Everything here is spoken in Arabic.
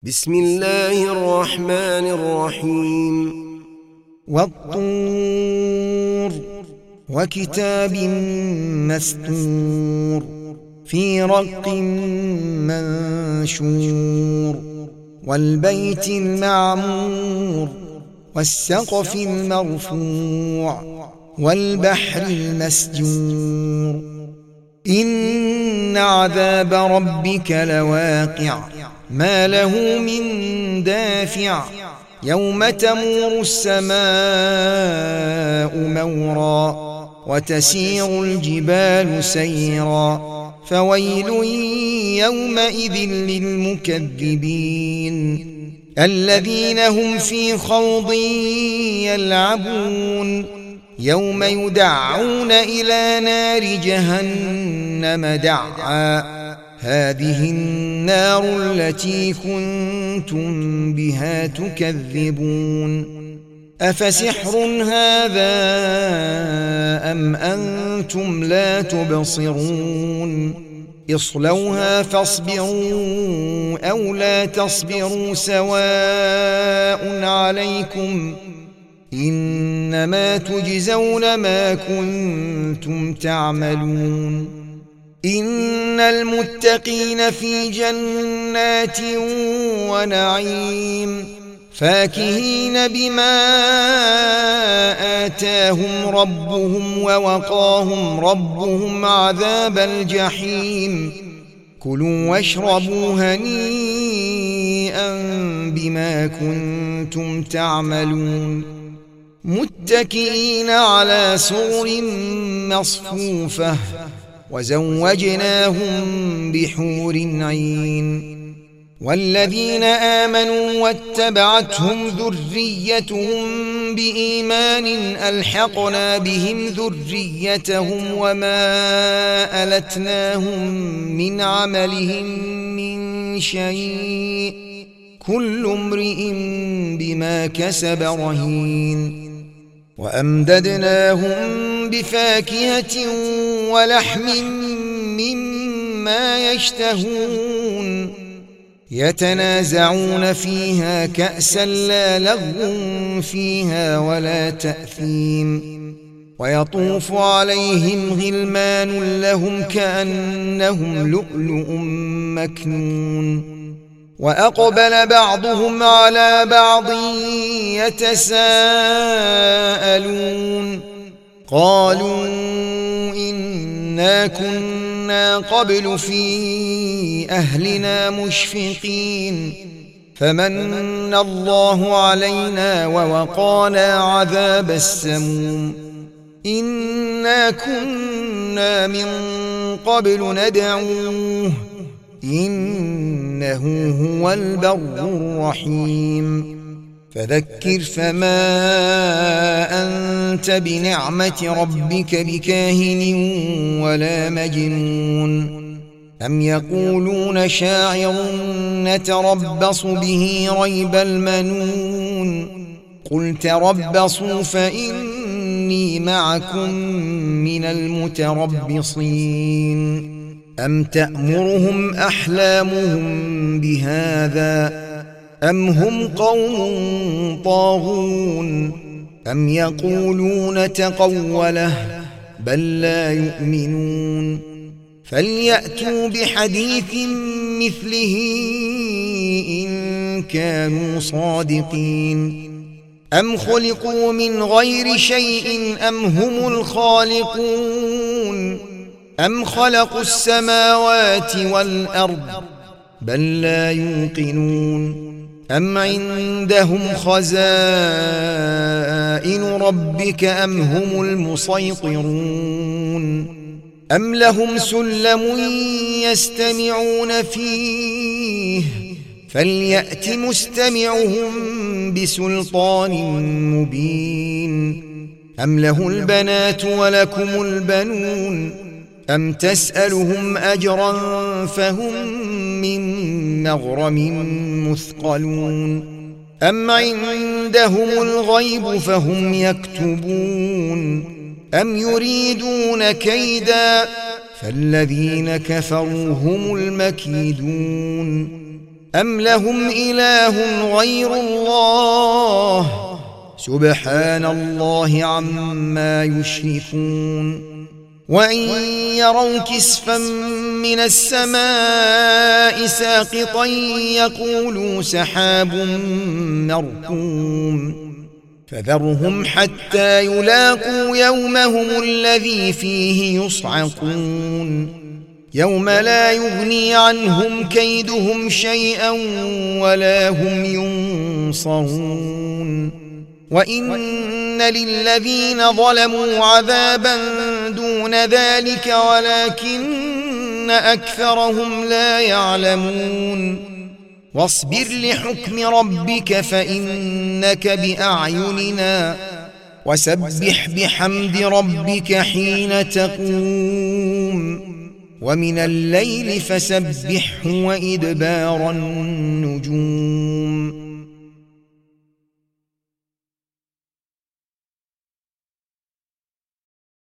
بسم الله الرحمن الرحيم. والطور وكتاب مستور في رق منشور والبيت المعمور والسقف المرفوع والبحر المسجور إن عذاب ربك لواقع ما له من دافع يوم تمور السماء مورا وتسير الجبال سيرا فويل يومئذ للمكذبين الذين هم في خوض يلعبون يوم يدعون إلى نار جهنم دعا هذه النار التي كنتم بها تكذبون أفسحر هذا أم أنتم لا تبصرون اصلوها فاصبروا أو لا تصبروا سواء عليكم إنما تجزون ما كنتم تعملون إن المتقين في جنات ونعيم فاكهين بما آتاهم ربهم ووقاهم ربهم عذاب الجحيم كلوا واشربوا هنيئا بما كنتم تعملون متكئين على سرر مصفوفة وزوجناهم بحور عين والذين آمنوا واتبعتهم ذريتهم بإيمان ألحقنا بهم ذريتهم وما ألتناهم من عملهم من شيء كل امرئ بما كسب رهين وأمددناهم بفاكهة ولحم مما يشتهون يتنازعون فيها كأسا لا لغو فيها ولا تأثيم ويطوف عليهم غلمان لهم كأنهم لؤلؤ مكنون وأقبل بعضهم على بعض يتساءلون قالوا إنا كنا قبل في أهلنا مشفقين فمن الله علينا ووقانا عذاب السموم إنا كنا من قبل ندعوه إنه هو البر الرحيم فذكر فما أنت بنعمة ربك بكاهن ولا مجنون أم يقولون شاعر نتربص به ريب المنون قل تربصوا فإني معكم من المتربصين أم تأمرهم أحلامهم بهذا أم هم قوم طاغون أم يقولون تقوله بل لا يؤمنون فليأتوا بحديث مثله إن كانوا صادقين أم خلقوا من غير شيء أم هم الخالقون أم خلقوا السماوات والأرض بل لا يوقنون أم عندهم خزائن ربك أم هم المسيطرون أم لهم سلم يستمعون فيه فليأت مستمعهم بسلطان مبين أم له البنات ولكم البنون أم تسألهم أجرا فهم من مغرم مثقلون أم عندهم الغيب فهم يكتبون أم يريدون كيدا فالذين كفروا هم المكيدون أم لهم إله غير الله سبحان الله عما يشركون وإن يروا كسفا من السماء ساقطا يقولوا سحاب مركوم فذرهم حتى يلاقوا يومهم الذي فيه يصعقون يوم لا يغني عنهم كيدهم شيئا ولا هم ينصرون وإن للذين ظلموا عذابا دون ذلك ولكن أكثرهم لا يعلمون واصبر لحكم ربك فإنك بأعيننا وسبح بحمد ربك حين تقوم ومن الليل فسبحه وإدبار النجوم